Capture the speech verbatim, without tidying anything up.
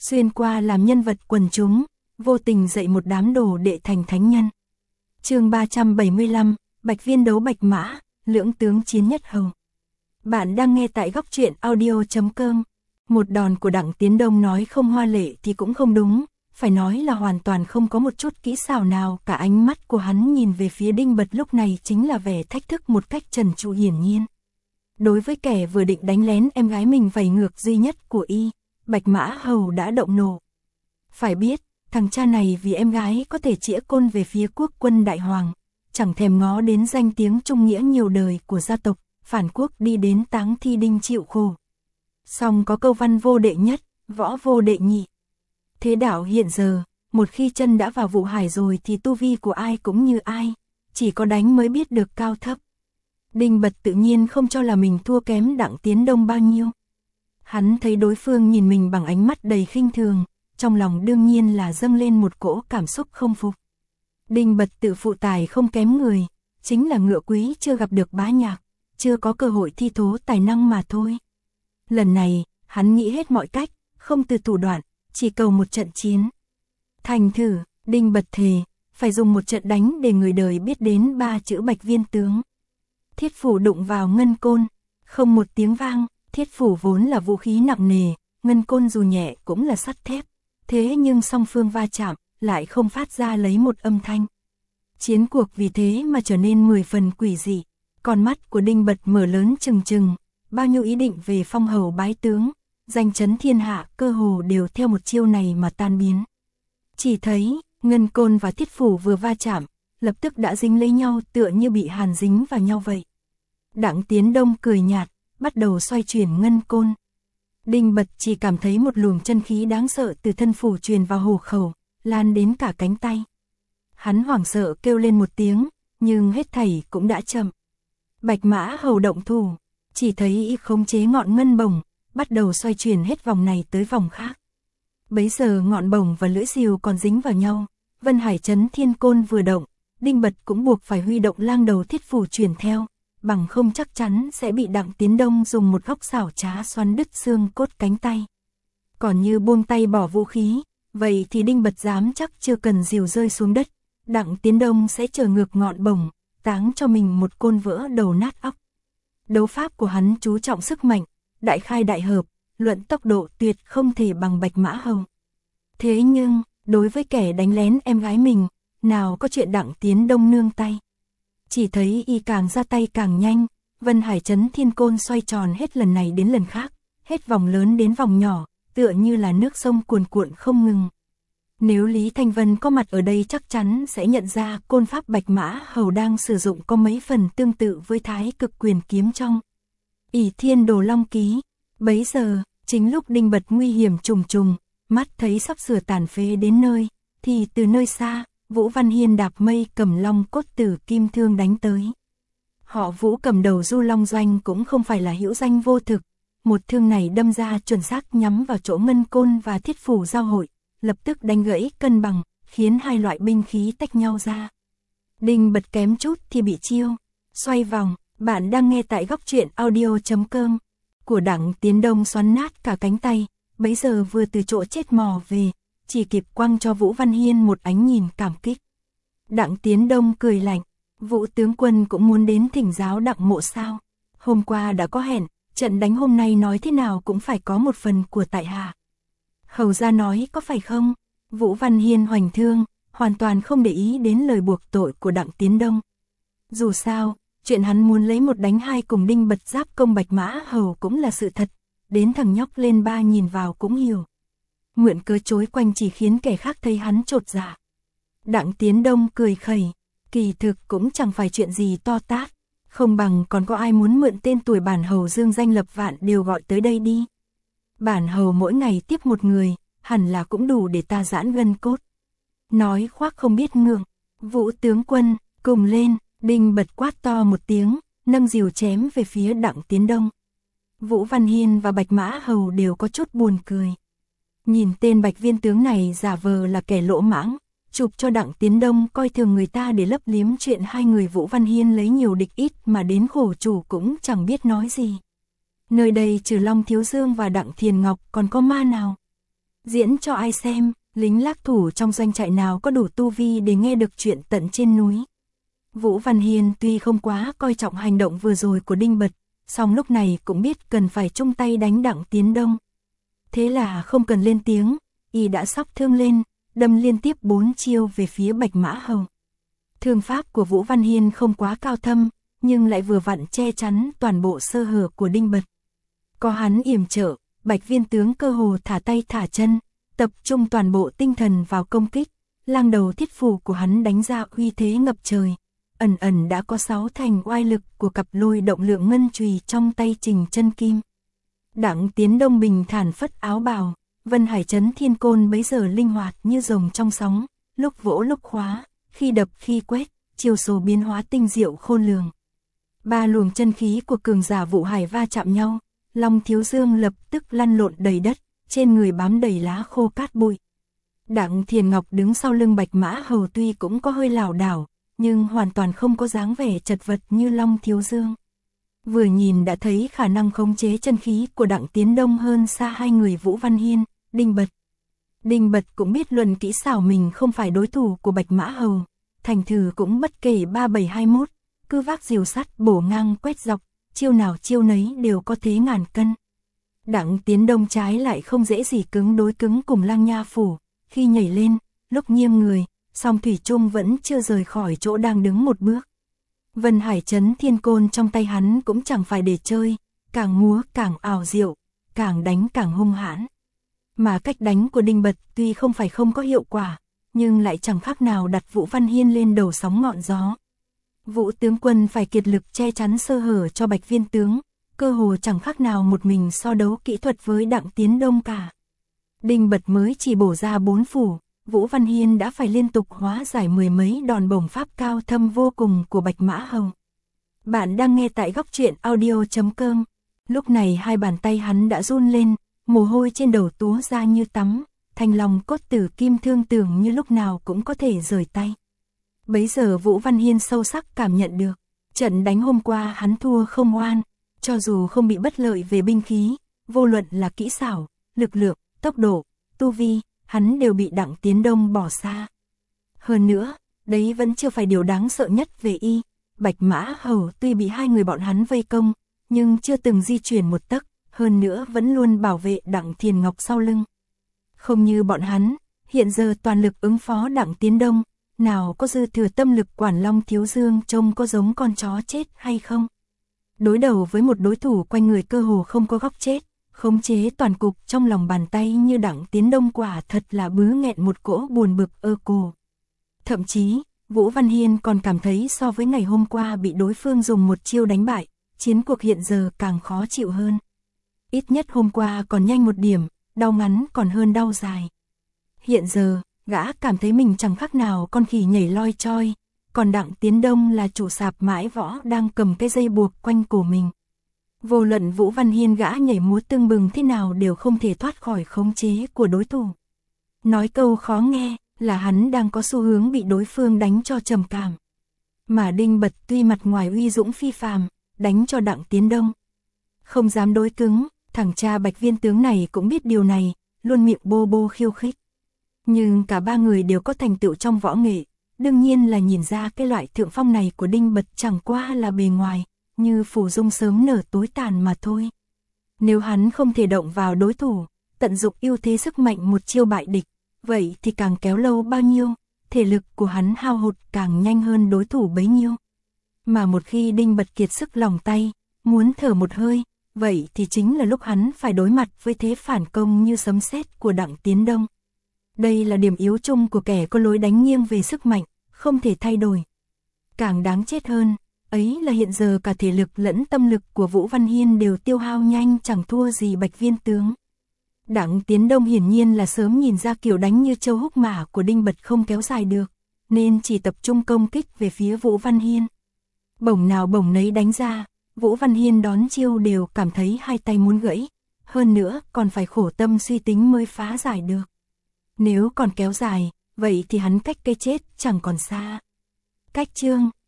xuyên qua làm nhân vật quần chúng, vô tình dạy một đám đồ đệ thành thánh nhân. Chương ba trăm bảy mươi lăm, Bạch Viên đấu Bạch Mã, lưỡng tướng chiến nhất hầu. Bạn đang nghe tại góc truyện audio chấm com. Một đòn của Đặng Tiến Đông nói không hoa lệ thì cũng không đúng, phải nói là hoàn toàn không có một chút kỹ xảo nào, cả ánh mắt của hắn nhìn về phía Đinh Bật lúc này chính là vẻ thách thức một cách trần trụi hiển nhiên. Đối với kẻ vừa định đánh lén em gái mình vầy ngược duy nhất của y, Bạch Mã Hầu đã động nộ. Phải biết, thằng cha này vì em gái có thể chĩa côn về phía quốc quân đại hoàng, chẳng thèm ngó đến danh tiếng trung nghĩa nhiều đời của gia tộc, phản quốc đi đến táng thi đinh chịu khổ. Song có câu văn vô đệ nhất, võ vô đệ nhị. Thế đạo hiện giờ, một khi chân đã vào vụ hải rồi thì tu vi của ai cũng như ai, chỉ có đánh mới biết được cao thấp. Đinh Bật tự nhiên không cho là mình thua kém Đặng Tiến Đông bao nhiêu. Hắn thấy đối phương nhìn mình bằng ánh mắt đầy khinh thường, trong lòng đương nhiên là dâng lên một cỗ cảm xúc không phục. Đinh Bật tự phụ tài không kém người, chính là ngựa quý chưa gặp được bá nhạc, chưa có cơ hội thi thố tài năng mà thôi. Lần này, hắn nghĩ hết mọi cách, không từ thủ đoạn, chỉ cầu một trận chiến. Thành thử, Đinh Bật thề, phải dùng một trận đánh để người đời biết đến ba chữ Bạch Viên tướng. Thiết phủ đụng vào ngân côn, không một tiếng vang, thiết phủ vốn là vũ khí nặng nề, ngân côn dù nhẹ cũng là sắt thép, thế nhưng song phương va chạm, lại không phát ra lấy một âm thanh. Chiến cuộc vì thế mà trở nên mười phần quỷ dị, con mắt của Đinh Bật mở lớn trừng trừng, bao nhiêu ý định về phong hầu bái tướng, danh chấn thiên hạ cơ hồ đều theo một chiêu này mà tan biến. Chỉ thấy, ngân côn và thiết phủ vừa va chạm, lập tức đã dính lấy nhau tựa như bị hàn dính vào nhau vậy. Đặng Tiến Đông cười nhạt, bắt đầu xoay chuyển ngân côn. Đinh Bật chỉ cảm thấy một luồng chân khí đáng sợ từ thân phủ truyền vào hổ khẩu, lan đến cả cánh tay. Hắn hoảng sợ kêu lên một tiếng, nhưng hết thảy cũng đã chậm. Bạch Mã Hầu động thủ, chỉ thấy y khống chế ngọn ngân bổng, bắt đầu xoay chuyển hết vòng này tới vòng khác. Bấy giờ ngọn bổng và lưỡi rìu còn dính vào nhau, Vân Hải Chấn Thiên Côn vừa động, Đinh Bật cũng buộc phải huy động lang đầu thiết phủ chuyển theo, bằng không chắc chắn sẽ bị Đặng Tiến Đông dùng một góc xảo trá xoắn đứt xương cốt cánh tay. Còn như buông tay bỏ vũ khí, vậy thì Đinh Bật dám chắc chưa cần rìu rơi xuống đất, Đặng Tiến Đông sẽ trở ngược ngọn bổng, táng cho mình một côn vỡ đầu nát óc. Đấu pháp của hắn chú trọng sức mạnh, đại khai đại hợp, luận tốc độ tuyệt không thể bằng Bạch Mã Hầu. Thế nhưng, đối với kẻ đánh lén em gái mình, nào có chuyện Đặng Tiến Đông nương tay. Chỉ thấy y càng ra tay càng nhanh, Vân Hải Chấn Thiên Côn xoay tròn hết lần này đến lần khác, hết vòng lớn đến vòng nhỏ, tựa như là nước sông cuồn cuộn không ngừng. Nếu Lý Thanh Vân có mặt ở đây chắc chắn sẽ nhận ra côn pháp Bạch Mã Hầu đang sử dụng có mấy phần tương tự với Thái Cực Quyền kiếm trong Ỷ Thiên Đồ Long Ký. Bấy giờ, chính lúc Đinh Bật nguy hiểm trùng trùng, mắt thấy sắp sửa tàn phế đến nơi, thì từ nơi xa, Vũ Văn Hiên đạp mây cầm long cốt tử kim thương đánh tới. Họ Vũ cầm đầu Du Long Doanh cũng không phải là hữu danh vô thực, một thương này đâm ra chuẩn xác nhắm vào chỗ ngân côn và thiết phủ giao hội, lập tức đánh gãy cân bằng, khiến hai loại binh khí tách nhau ra. Đinh Bật kém chút thì bị chiêu xoay vòng. Bạn đang nghe tại góc truyện audio chấm com của Đặng Tiến Đông xoắn nát cả cánh tay, bấy giờ vừa từ chỗ chết mò về, chỉ kịp quăng cho Vũ Văn Hiên một ánh nhìn cảm kích. Đặng Tiến Đông cười lạnh, Vũ tướng quân cũng muốn đến thỉnh giáo Đặng mộ sao? Hôm qua đã có hẹn, trận đánh hôm nay nói thế nào cũng phải có một phần của tại hạ. Hầu gia nói có phải không? Vũ Văn Hiên hoành thương, hoàn toàn không để ý đến lời buộc tội của Đặng Tiến Đông. Dù sao, chuyện hắn muốn lấy một đánh hai cùng Đinh Bật giáp công Bạch Mã Hầu cũng là sự thật, đến thằng nhóc lên ba nhìn vào cũng hiểu. Mượn cớ chối quanh chỉ khiến kẻ khác thấy hắn chột dạ. Đặng Tiến Đông cười khẩy, kỳ thực cũng chẳng phải chuyện gì to tát, không bằng còn có ai muốn mượn tên tuổi bản hầu dương danh lập vạn đều gọi tới đây đi. Bản hầu mỗi ngày tiếp một người, hẳn là cũng đủ để ta giãn gân cốt. Nói khoác không biết ngượng, Vũ tướng quân, cùng lên. Đinh Bật quát to một tiếng, nâng rìu chém về phía Đặng Tiến Đông. Vũ Văn Hiên và Bạch Mã Hầu đều có chút buồn cười. Nhìn tên Bạch Viên tướng này giả vờ là kẻ lỗ mãng, chụp cho Đặng Tiến Đông coi thường người ta để lấp liếm chuyện hai người Vũ Văn Hiên lấy nhiều địch ít mà đến khổ chủ cũng chẳng biết nói gì. Nơi đây trừ Long Thiếu Dương và Đặng Thiền Ngọc còn có ma nào? Diễn cho ai xem, lính lác thủ trong doanh trại nào có đủ tu vi để nghe được chuyện tận trên núi. Vũ Văn Hiên tuy không quá coi trọng hành động vừa rồi của Đinh Bật, song lúc này cũng biết cần phải chung tay đánh Đặng Tiến Đông. Thế là không cần lên tiếng, y đã xóc thương lên, đâm liên tiếp bốn chiêu về phía Bạch Mã Hầu. Thương pháp của Vũ Văn Hiên không quá cao thâm, nhưng lại vừa vặn che chắn toàn bộ sơ hở của Đinh Bật. Có hắn yểm trợ, Bạch Viên tướng cơ hồ thả tay thả chân, tập trung toàn bộ tinh thần vào công kích, lang đầu thiết phủ của hắn đánh ra uy thế ngập trời. Ẩn ẩn đã có sáu thành oai lực của cặp lôi động lượng ngân chùy trong tay Trình Chân Kim. Đặng Tiến Đông bình thản phất áo bào, Vân Hải Chấn Thiên Côn bấy giờ linh hoạt như rồng trong sóng, lúc vỗ lúc khóa, khi đập khi quét, chiêu số biến hóa tinh diệu khôn lường. Ba luồng chân khí của cường giả Vụ Hải va chạm nhau, Long Thiếu Dương lập tức lăn lộn đầy đất, trên người bám đầy lá khô cát bụi. Đặng Thiền Ngọc đứng sau lưng Bạch Mã Hầu tuy cũng có hơi lảo đảo, nhưng hoàn toàn không có dáng vẻ chật vật như Long Thiếu Dương. Vừa nhìn đã thấy khả năng khống chế chân khí của Đặng Tiến Đông hơn xa hai người Vũ Văn Hiên, Đinh Bật. Đinh Bật cũng biết luận kỹ xảo mình không phải đối thủ của Bạch Mã Hầu, thành thử cũng bất kể ba bảy hai mốt, cứ vác diều sắt bổ ngang quét dọc, chiêu nào chiêu nấy đều có thế ngàn cân. Đặng Tiến Đông trái lại không dễ gì cứng đối cứng cùng Lang Nha Phủ, khi nhảy lên, lúc nghiêng người, song thủy chung vẫn chưa rời khỏi chỗ đang đứng một bước. Vân Hải Chấn Thiên Côn trong tay hắn cũng chẳng phải để chơi, càng múa càng ảo diệu, càng đánh càng hung hãn. Mà cách đánh của Đinh Bật tuy không phải không có hiệu quả, nhưng lại chẳng khác nào đặt Vũ Văn Hiên lên đầu sóng ngọn gió. Vũ tướng quân phải kiệt lực che chắn sơ hở cho Bạch Viên tướng, cơ hồ chẳng khác nào một mình so đấu kỹ thuật với Đặng Tiến Đông cả. Đinh Bật mới chỉ bổ ra bốn phủ, Vũ Văn Hiên đã phải liên tục hóa giải mười mấy đòn bổng pháp cao thâm vô cùng của Bạch Mã Hầu. Bạn đang nghe tại góc truyện audio chấm com. Lúc này hai bàn tay hắn đã run lên, mồ hôi trên đầu túa ra như tắm, thanh lòng cốt tử kim thương tưởng như lúc nào cũng có thể rời tay. Bấy giờ Vũ Văn Hiên sâu sắc cảm nhận được, trận đánh hôm qua hắn thua không oan, cho dù không bị bất lợi về binh khí, vô luận là kỹ xảo, lực lượng, tốc độ, tu vi, hắn đều bị Đặng Tiến Đông bỏ xa. Hơn nữa, đấy vẫn chưa phải điều đáng sợ nhất về y, Bạch Mã Hầu tuy bị hai người bọn hắn vây công, nhưng chưa từng di chuyển một tấc, hơn nữa vẫn luôn bảo vệ Đặng Thiền Ngọc sau lưng. Không như bọn hắn, hiện giờ toàn lực ứng phó Đặng Tiến Đông, nào có dư thừa tâm lực quản Long Thiếu Dương trông có giống con chó chết hay không. Đối đầu với một đối thủ quanh người cơ hồ không có góc chết, khống chế toàn cục trong lòng bàn tay như Đặng Tiến Đông quả thật là bứ nghẹn một cỗ buồn bực ơ cổ. Thậm chí, Vũ Văn Hiên còn cảm thấy so với ngày hôm qua bị đối phương dùng một chiêu đánh bại, chiến cuộc hiện giờ càng khó chịu hơn. Ít nhất hôm qua còn nhanh một điểm, đau ngắn còn hơn đau dài. Hiện giờ, gã cảm thấy mình chẳng khác nào con khỉ nhảy loi choi, còn Đặng Tiến Đông là chủ sạp mãi võ đang cầm cái dây buộc quanh cổ mình. Vô luận Vũ Văn Hiên gã nhảy múa tương bừng thế nào đều không thể thoát khỏi khống chế của đối thủ. Nói câu khó nghe là hắn đang có xu hướng bị đối phương đánh cho trầm cảm. Mà Đinh Bật tuy mặt ngoài uy dũng phi phàm, đánh cho Đặng Tiến Đông không dám đối cứng, thằng cha Bạch Viên tướng này cũng biết điều này, luôn miệng bô bô khiêu khích. Nhưng cả ba người đều có thành tựu trong võ nghệ, đương nhiên là nhìn ra cái loại thượng phong này của Đinh Bật chẳng qua là bề ngoài, như phủ dung sớm nở tối tàn mà thôi. Nếu hắn không thể động vào đối thủ, tận dụng ưu thế sức mạnh một chiêu bại địch, vậy thì càng kéo lâu bao nhiêu, thể lực của hắn hao hụt càng nhanh hơn đối thủ bấy nhiêu. Mà một khi Đinh Bật kiệt sức lòng tay, muốn thở một hơi, vậy thì chính là lúc hắn phải đối mặt với thế phản công như sấm sét của Đặng Tiến Đông. Đây là điểm yếu chung của kẻ có lối đánh nghiêng về sức mạnh, không thể thay đổi. Càng đáng chết hơn, ấy là hiện giờ cả thể lực lẫn tâm lực của Vũ Văn Hiên đều tiêu hao nhanh chẳng thua gì Bạch Viên tướng. Đặng Tiến Đông hiển nhiên là sớm nhìn ra kiểu đánh như châu húc mã của Đinh Bật không kéo dài được, nên chỉ tập trung công kích về phía Vũ Văn Hiên. Bổng nào bổng nấy đánh ra, Vũ Văn Hiên đón chiêu đều cảm thấy hai tay muốn gãy, hơn nữa còn phải khổ tâm suy tính mới phá giải được. Nếu còn kéo dài, vậy thì hắn cách cái chết chẳng còn xa. Cách chương